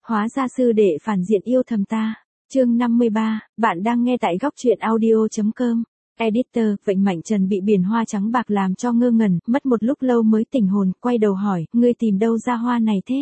Hóa ra sư đệ phản diện yêu thầm ta. Chương 53, bạn đang nghe tại góc truyện audio.com. Editor, Vịnh Mạnh Trần bị biển hoa trắng bạc làm cho ngơ ngẩn, mất một lúc lâu mới tỉnh hồn, quay đầu hỏi, ngươi tìm đâu ra hoa này thế?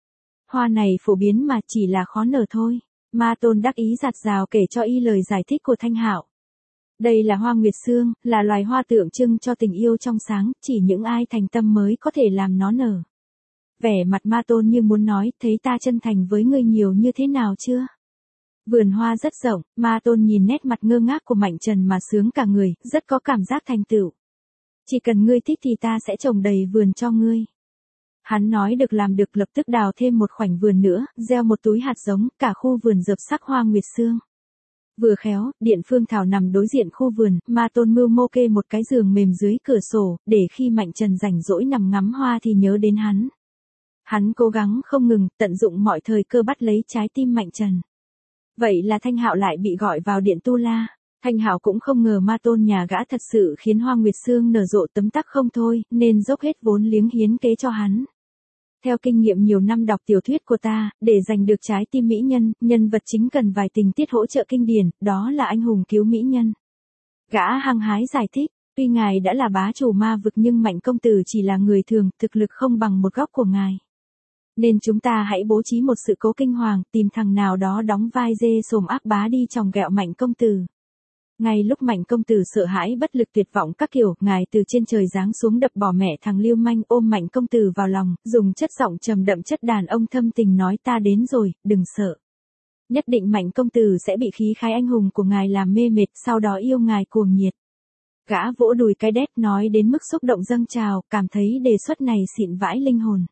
Hoa này phổ biến mà chỉ là khó nở thôi. Ma Tôn đắc ý giặt rào kể cho y lời giải thích của Thanh Hạo. Đây là hoa nguyệt sương, là loài hoa tượng trưng cho tình yêu trong sáng, chỉ những ai thành tâm mới có thể làm nó nở. Vẻ mặt Ma Tôn như muốn nói, thấy ta chân thành với ngươi nhiều như thế nào chưa? Vườn hoa rất rộng, Ma Tôn nhìn nét mặt ngơ ngác của Mạnh Trần mà sướng cả người, rất có cảm giác thành tựu. Chỉ cần ngươi thích thì ta sẽ trồng đầy vườn cho ngươi. Hắn nói được làm được, lập tức đào thêm một khoảnh vườn nữa, gieo một túi hạt giống, cả khu vườn rợp sắc hoa nguyệt sương. Vừa khéo, Điện Phương Thảo nằm đối diện khu vườn, Ma Tôn mưu mô kê một cái giường mềm dưới cửa sổ, để khi Mạnh Trần rảnh rỗi nằm ngắm hoa thì nhớ đến hắn. Hắn cố gắng không ngừng, tận dụng mọi thời cơ bắt lấy trái tim Mạnh Trần. Vậy là Thanh Hạo lại bị gọi vào điện tu la. Thanh Hạo cũng không ngờ Ma Tôn nhà gã thật sự khiến hoa nguyệt sương nở rộ tấm tắc không thôi, nên dốc hết vốn liếng hiến kế cho hắn. Theo kinh nghiệm nhiều năm đọc tiểu thuyết của ta, để giành được trái tim mỹ nhân, nhân vật chính cần vài tình tiết hỗ trợ kinh điển, đó là anh hùng cứu mỹ nhân. Gã hăng hái giải thích, tuy ngài đã là bá chủ ma vực nhưng Mạnh công tử chỉ là người thường, thực lực không bằng một góc của ngài. Nên chúng ta hãy bố trí một sự cố kinh hoàng, tìm thằng nào đó đóng vai dê sồm ác bá đi chòng ghẹo Mạnh công tử. Ngay lúc Mạnh công tử sợ hãi bất lực tuyệt vọng các kiểu, ngài từ trên trời giáng xuống đập bỏ mẹ thằng lưu manh, ôm Mạnh công tử vào lòng, dùng chất giọng trầm đậm chất đàn ông thâm tình nói ta đến rồi, đừng sợ. Nhất định Mạnh công tử sẽ bị khí khái anh hùng của ngài làm mê mệt, sau đó yêu ngài cuồng nhiệt. Gã vỗ đùi cái đét nói đến mức xúc động dâng trào, cảm thấy đề xuất này xịn vãi linh hồn.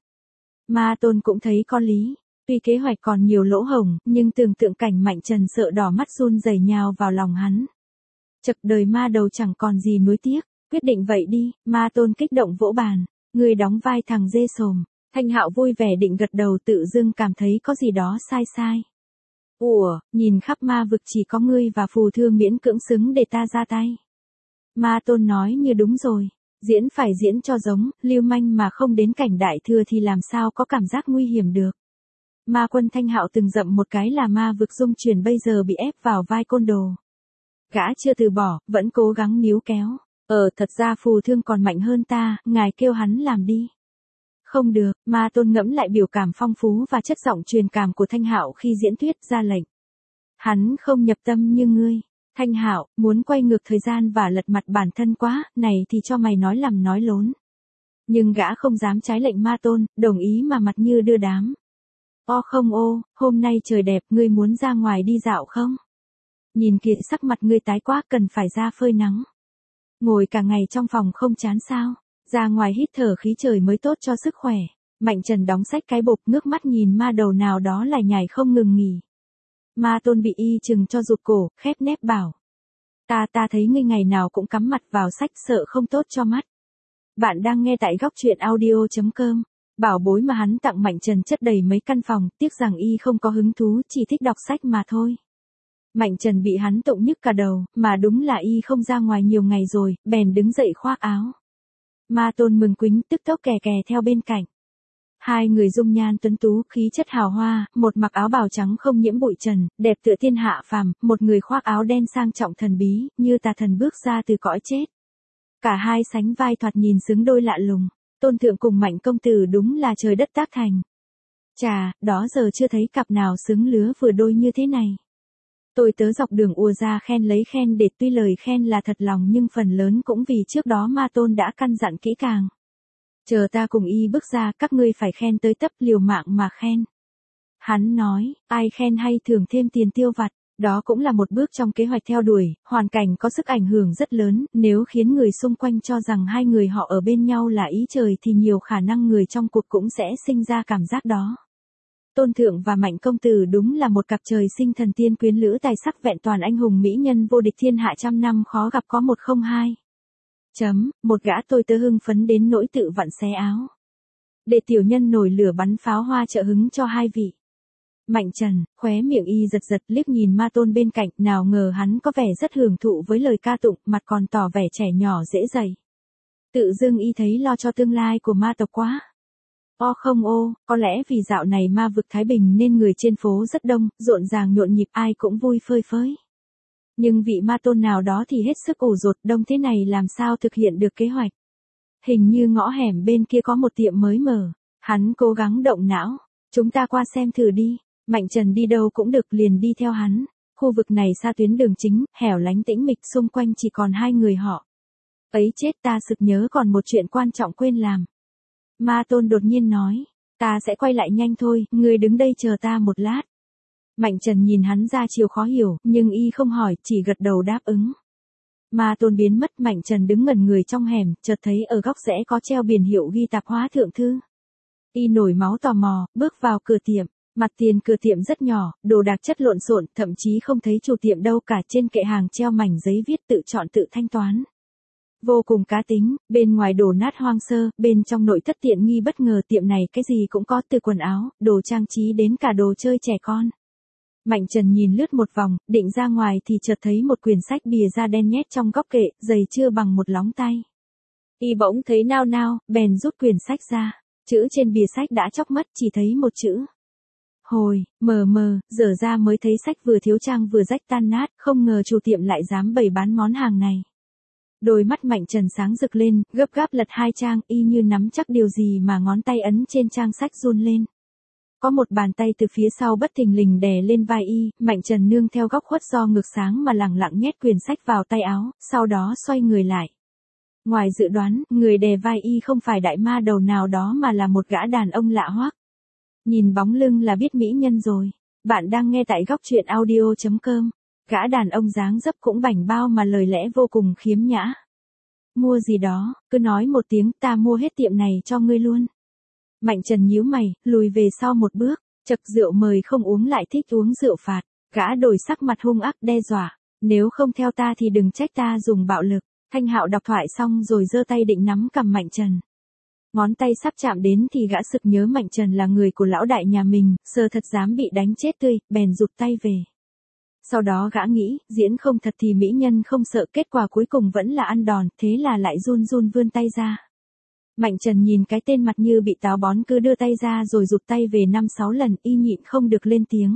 Ma Tôn cũng thấy có lý. Tuy kế hoạch còn nhiều lỗ hổng, nhưng tưởng tượng cảnh Mạnh Trần sợ đỏ mắt run rẩy nhào vào lòng hắn. Chật đời ma đầu chẳng còn gì nuối tiếc, quyết định vậy đi. Ma Tôn kích động vỗ bàn, người đóng vai thằng dê sồm. Thanh Hạo vui vẻ định gật đầu, tự dưng cảm thấy có gì đó sai sai. Ủa, nhìn khắp ma vực chỉ có ngươi và Phù Thương miễn cưỡng xứng để ta ra tay. Ma Tôn nói như đúng rồi. Diễn phải diễn cho giống, lưu manh mà không đến cảnh đại thừa thì làm sao có cảm giác nguy hiểm được. Ma Quân Thanh Hạo từng dậm một cái là ma vực dung chuyển, bây giờ bị ép vào vai côn đồ. Gã chưa từ bỏ, vẫn cố gắng níu kéo. Thật ra Phù Thương còn mạnh hơn ta, ngài kêu hắn làm đi. Không được, Ma Tôn ngẫm lại biểu cảm phong phú và chất giọng truyền cảm của Thanh Hạo khi diễn thuyết, ra lệnh. Hắn không nhập tâm như ngươi. Thanh Hạo, muốn quay ngược thời gian và lật mặt bản thân quá, này thì cho mày nói làm nói lốn. Nhưng gã không dám trái lệnh Ma Tôn, đồng ý mà mặt như đưa đám. O không ô, hôm nay trời đẹp, ngươi muốn ra ngoài đi dạo không? Nhìn kìa sắc mặt ngươi tái quá, cần phải ra phơi nắng. Ngồi cả ngày trong phòng không chán sao? Ra ngoài hít thở khí trời mới tốt cho sức khỏe. Mạnh Trần đóng sách cái bộp, ngước mắt nhìn ma đầu nào đó lại nhảy không ngừng nghỉ. Ma Tôn bị y chừng cho rụt cổ, khép nép bảo. Ta thấy ngươi ngày nào cũng cắm mặt vào sách, sợ không tốt cho mắt. Bạn đang nghe tại góc truyện audio.com. Bảo bối mà hắn tặng Mạnh Trần chất đầy mấy căn phòng, tiếc rằng y không có hứng thú, chỉ thích đọc sách mà thôi. Mạnh Trần bị hắn tụng nhức cả đầu, mà đúng là y không ra ngoài nhiều ngày rồi, bèn đứng dậy khoác áo. Ma Tôn mừng quính, tức tốc kè kè theo bên cạnh. Hai người dung nhan tuấn tú, khí chất hào hoa, một mặc áo bào trắng không nhiễm bụi trần, đẹp tựa thiên hạ phàm, một người khoác áo đen sang trọng thần bí, như tà thần bước ra từ cõi chết. Cả hai sánh vai thoạt nhìn xứng đôi lạ lùng. Tôn thượng cùng Mạnh công tử đúng là trời đất tác thành. Chà, đó giờ chưa thấy cặp nào xứng lứa vừa đôi như thế này. Tôi tớ dọc đường ùa ra khen lấy khen để, tuy lời khen là thật lòng nhưng phần lớn cũng vì trước đó Ma Tôn đã căn dặn kỹ càng. Chờ ta cùng y bước ra, các ngươi phải khen tới tấp, liều mạng mà khen. Hắn nói, ai khen hay thưởng thêm tiền tiêu vặt, đó cũng là một bước trong kế hoạch theo đuổi, hoàn cảnh có sức ảnh hưởng rất lớn, nếu khiến người xung quanh cho rằng hai người họ ở bên nhau là ý trời thì nhiều khả năng người trong cuộc cũng sẽ sinh ra cảm giác đó. Tôn thượng và Mạnh công tử đúng là một cặp trời sinh thần tiên quyến lữ tài sắc vẹn toàn, anh hùng mỹ nhân vô địch thiên hạ, trăm năm khó gặp có một không hai. Một gã tôi tớ hưng phấn đến nỗi tự vặn xé áo. Để tiểu nhân nổi lửa bắn pháo hoa trợ hứng cho hai vị. Mạnh Trần, khóe miệng y giật giật, liếc nhìn Ma Tôn bên cạnh, nào ngờ hắn có vẻ rất hưởng thụ với lời ca tụng, mặt còn tỏ vẻ trẻ nhỏ dễ dạy. Tự dưng y thấy lo cho tương lai của ma tộc quá. Không ô, có lẽ vì dạo này ma vực Thái Bình nên người trên phố rất đông, rộn ràng nhộn nhịp ai cũng vui phơi phới. Nhưng vị ma tôn nào đó thì hết sức ủ rột, đông thế này làm sao thực hiện được kế hoạch. Hình như ngõ hẻm bên kia có một tiệm mới mở. Hắn cố gắng động não. Chúng ta qua xem thử đi. Mạnh Trần đi đâu cũng được liền đi theo hắn. Khu vực này xa tuyến đường chính, hẻo lánh tĩnh mịch, xung quanh chỉ còn hai người họ. Ấy chết, ta sực nhớ còn một chuyện quan trọng quên làm. Ma tôn đột nhiên nói. Ta sẽ quay lại nhanh thôi, ngươi đứng đây chờ ta một lát. Mạnh Trần nhìn hắn ra chiều khó hiểu, nhưng y không hỏi, chỉ gật đầu đáp ứng. Ma tôn biến mất, Mạnh Trần đứng ngẩn người trong hẻm, chợt thấy ở góc rẽ có treo biển hiệu ghi tạp hóa thượng thư. Y nổi máu tò mò, bước vào cửa tiệm. Mặt tiền cửa tiệm rất nhỏ, đồ đạc chất lộn xộn, thậm chí không thấy chủ tiệm đâu cả, trên kệ hàng treo mảnh giấy viết tự chọn tự thanh toán. Vô cùng cá tính, bên ngoài đổ nát hoang sơ, bên trong nội thất tiện nghi bất ngờ, tiệm này cái gì cũng có, từ quần áo, đồ trang trí đến cả đồ chơi trẻ con. Mạnh Trần nhìn lướt một vòng, định ra ngoài thì chợt thấy một quyển sách bìa da đen nhét trong góc kệ, dày chưa bằng một lóng tay. Y bỗng thấy nao nao, bèn rút quyển sách ra. Chữ trên bìa sách đã chóc mất, chỉ thấy một chữ. Hồi, mờ mờ, dở ra mới thấy sách vừa thiếu trang vừa rách tan nát, không ngờ chủ tiệm lại dám bày bán món hàng này. Đôi mắt Mạnh Trần sáng rực lên, gấp gáp lật hai trang, y như nắm chắc điều gì mà ngón tay ấn trên trang sách run lên. Có một bàn tay từ phía sau bất thình lình đè lên vai y, Mạnh Trần nương theo góc khuất do ngược sáng mà lẳng lặng nhét quyển sách vào tay áo, sau đó xoay người lại. Ngoài dự đoán, người đè vai y không phải đại ma đầu nào đó mà là một gã đàn ông lạ hoắc. Nhìn bóng lưng là biết mỹ nhân rồi. Bạn đang nghe tại góc truyện audio.com. Gã đàn ông dáng dấp cũng bảnh bao mà lời lẽ vô cùng khiếm nhã. Mua gì đó, cứ nói một tiếng, ta mua hết tiệm này cho ngươi luôn. Mạnh Trần nhíu mày, lùi về sau một bước, chậc rượu mời không uống lại thích uống rượu phạt. Gã đổi sắc mặt hung ác đe dọa, nếu không theo ta thì đừng trách ta dùng bạo lực. Thanh Hạo đọc thoại xong rồi giơ tay định nắm cầm Mạnh Trần. Ngón tay sắp chạm đến thì gã sực nhớ Mạnh Trần là người của lão đại nhà mình, sơ thật dám bị đánh chết tươi, bèn rụt tay về. Sau đó gã nghĩ, diễn không thật thì mỹ nhân không sợ, kết quả cuối cùng vẫn là ăn đòn, thế là lại run run vươn tay ra. Mạnh Trần nhìn cái tên mặt như bị táo bón cứ đưa tay ra rồi rụt tay về 5-6 lần, y nhịn không được lên tiếng.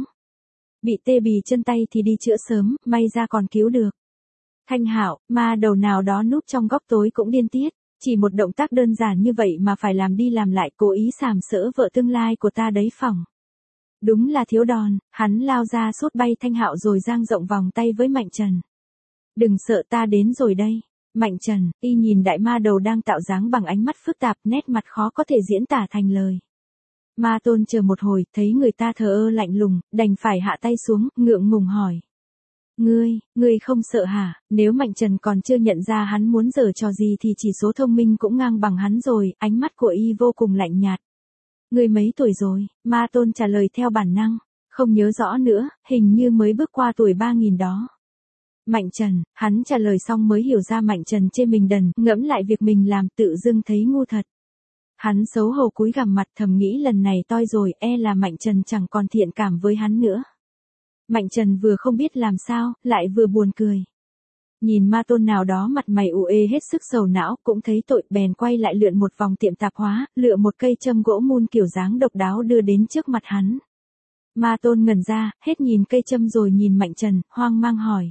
Bị tê bì chân tay thì đi chữa sớm, may ra còn cứu được. Thanh Hạo, ma đầu nào đó núp trong góc tối cũng điên tiết, chỉ một động tác đơn giản như vậy mà phải làm đi làm lại, cố ý sàm sỡ vợ tương lai của ta đấy phỏng. Đúng là thiếu đòn, hắn lao ra sút bay Thanh Hạo rồi dang rộng vòng tay với Mạnh Trần. Đừng sợ, ta đến rồi đây. Mạnh Trần, y nhìn đại ma đầu đang tạo dáng bằng ánh mắt phức tạp, nét mặt khó có thể diễn tả thành lời. Ma tôn chờ một hồi, thấy người ta thờ ơ lạnh lùng, đành phải hạ tay xuống, ngượng ngùng hỏi. Ngươi không sợ hả? Nếu Mạnh Trần còn chưa nhận ra hắn muốn giở trò gì thì chỉ số thông minh cũng ngang bằng hắn rồi, ánh mắt của y vô cùng lạnh nhạt. Ngươi mấy tuổi rồi? Ma tôn trả lời theo bản năng, không nhớ rõ nữa, hình như mới bước qua tuổi 3000 đó. Mạnh Trần, hắn trả lời xong mới hiểu ra Mạnh Trần chê mình đần, ngẫm lại việc mình làm tự dưng thấy ngu thật. Hắn xấu hổ cúi gằm mặt thầm nghĩ lần này toi rồi, là Mạnh Trần chẳng còn thiện cảm với hắn nữa. Mạnh Trần vừa không biết làm sao, lại vừa buồn cười. Nhìn ma tôn nào đó mặt mày ủ ê hết sức sầu não, cũng thấy tội, bèn quay lại lượn một vòng tiệm tạp hóa, lựa một cây châm gỗ mun kiểu dáng độc đáo đưa đến trước mặt hắn. Ma tôn ngẩn ra, hết nhìn cây châm rồi nhìn Mạnh Trần, hoang mang hỏi.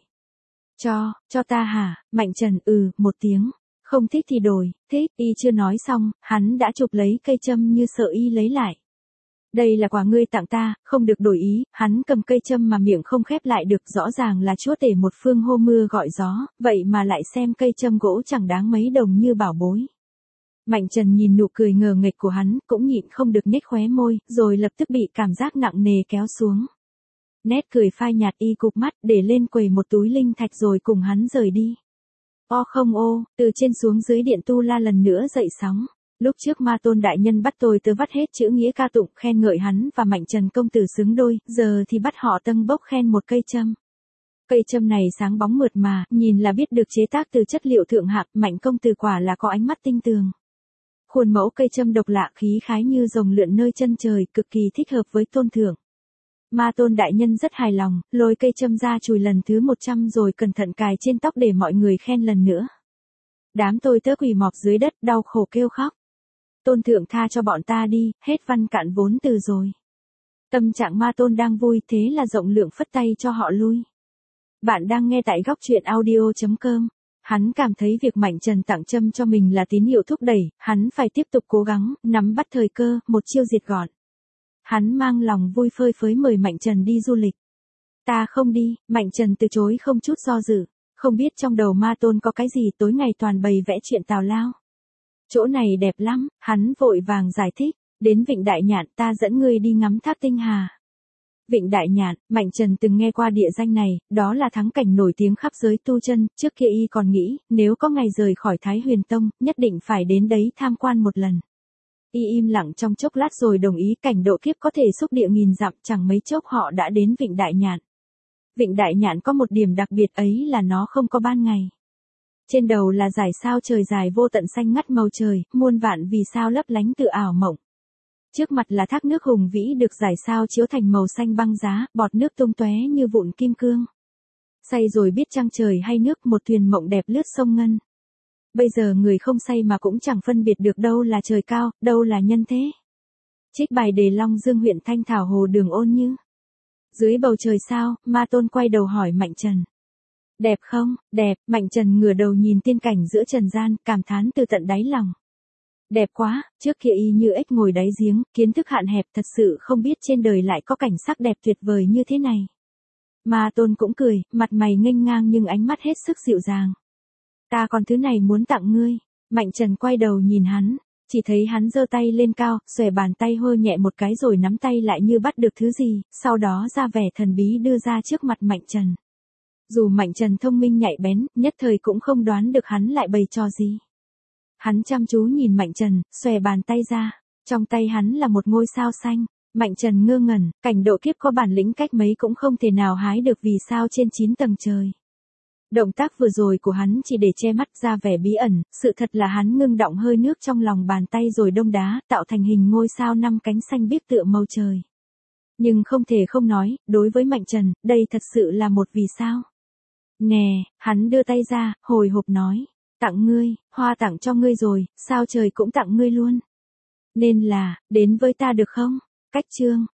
Cho ta hả? Mạnh Trần một tiếng, không thích thì đổi, thích, y chưa nói xong, hắn đã chụp lấy cây châm như sợ y lấy lại. Đây là quà ngươi tặng ta, không được đổi ý, hắn cầm cây châm mà miệng không khép lại được, rõ ràng là chúa tể một phương hô mưa gọi gió, vậy mà lại xem cây châm gỗ chẳng đáng mấy đồng như bảo bối. Mạnh Trần nhìn nụ cười ngờ nghệch của hắn, cũng nhịn không được nhếch khóe môi, rồi lập tức bị cảm giác nặng nề kéo xuống. Nét cười phai nhạt, y cụp mắt, để lên quầy một túi linh thạch rồi cùng hắn rời đi. Không ô, từ trên xuống dưới điện tu la lần nữa dậy sóng. Lúc trước ma tôn đại nhân bắt tôi tớ vắt hết chữ nghĩa ca tụng khen ngợi hắn và Mạnh Trần công tử xứng đôi, giờ thì bắt họ tâng bốc khen một cây châm. Cây châm này sáng bóng mượt mà, nhìn là biết được chế tác từ chất liệu thượng hạng, Mạnh công tử quả là có ánh mắt tinh tường. Khuôn mẫu cây châm độc lạ khí khái như rồng lượn nơi chân trời, cực kỳ thích hợp với tôn thượng. Ma tôn đại nhân rất hài lòng, lôi cây châm ra chùi lần thứ 100 rồi cẩn thận cài trên tóc để mọi người khen lần nữa. Đám tôi tớ quỳ mọp dưới đất đau khổ kêu khóc. Tôn thượng tha cho bọn ta đi, hết văn cạn vốn từ rồi. Tâm trạng Ma Tôn đang vui, thế là rộng lượng phất tay cho họ lui. Bạn đang nghe tại góc truyện audio.com. Hắn cảm thấy việc Mạnh Trần tặng châm cho mình là tín hiệu thúc đẩy, hắn phải tiếp tục cố gắng, nắm bắt thời cơ, một chiêu diệt gọn. Hắn mang lòng vui phơi phới mời Mạnh Trần đi du lịch. Ta không đi, Mạnh Trần từ chối không chút do dự. Không biết trong đầu Ma Tôn có cái gì, tối ngày toàn bày vẽ chuyện tào lao. Chỗ này đẹp lắm, hắn vội vàng giải thích. Đến Vịnh Đại Nhạn, ta dẫn ngươi đi ngắm thác Tinh Hà. Vịnh Đại Nhạn, Mạnh Trần từng nghe qua địa danh này, đó là thắng cảnh nổi tiếng khắp giới tu chân, trước kia y còn nghĩ, nếu có ngày rời khỏi Thái Huyền Tông, nhất định phải đến đấy tham quan một lần. Y im lặng trong chốc lát rồi đồng ý, cảnh độ kiếp có thể xúc địa nghìn dặm, chẳng mấy chốc họ đã đến Vịnh Đại Nhạn. Vịnh Đại Nhạn có một điểm đặc biệt ấy là nó không có ban ngày. Trên đầu là dải sao trời dài vô tận xanh ngắt màu trời, muôn vạn vì sao lấp lánh tự ảo mộng. Trước mặt là thác nước hùng vĩ được dải sao chiếu thành màu xanh băng giá, bọt nước tung tóe như vụn kim cương. Say rồi biết trăng trời hay nước, một thuyền mộng đẹp lướt sông ngân. Bây giờ người không say mà cũng chẳng phân biệt được đâu là trời cao, đâu là nhân thế. Trích bài Đề Long Dương huyện Thanh Thảo Hồ Đường Ôn Như. Dưới bầu trời sao, Ma Tôn quay đầu hỏi Mạnh Trần. Đẹp không? Đẹp, Mạnh Trần ngửa đầu nhìn tiên cảnh giữa trần gian, cảm thán từ tận đáy lòng. Đẹp quá, trước kia y như ếch ngồi đáy giếng, kiến thức hạn hẹp, thật sự không biết trên đời lại có cảnh sắc đẹp tuyệt vời như thế này. Ma Tôn cũng cười, mặt mày nghênh ngang nhưng ánh mắt hết sức dịu dàng. Ta còn thứ này muốn tặng ngươi. Mạnh Trần quay đầu nhìn hắn, chỉ thấy hắn giơ tay lên cao, xòe bàn tay hơ nhẹ một cái rồi nắm tay lại như bắt được thứ gì, sau đó ra vẻ thần bí đưa ra trước mặt Mạnh Trần. Dù Mạnh Trần thông minh nhạy bén, nhất thời cũng không đoán được hắn lại bày trò gì. Hắn chăm chú nhìn Mạnh Trần, xòe bàn tay ra, trong tay hắn là một ngôi sao xanh. Mạnh Trần ngơ ngẩn, cảnh độ kiếp có bản lĩnh cách mấy cũng không thể nào hái được vì sao trên 9 tầng trời. Động tác vừa rồi của hắn chỉ để che mắt ra vẻ bí ẩn, sự thật là hắn ngưng đọng hơi nước trong lòng bàn tay rồi đông đá, tạo thành hình ngôi sao 5 cánh xanh biếc tựa màu trời. Nhưng không thể không nói, đối với Mạnh Trần, đây thật sự là một vì sao. Nè, hắn đưa tay ra, hồi hộp nói, tặng ngươi, hoa tặng cho ngươi rồi, sao trời cũng tặng ngươi luôn. Nên là, đến với ta được không? Cách chương.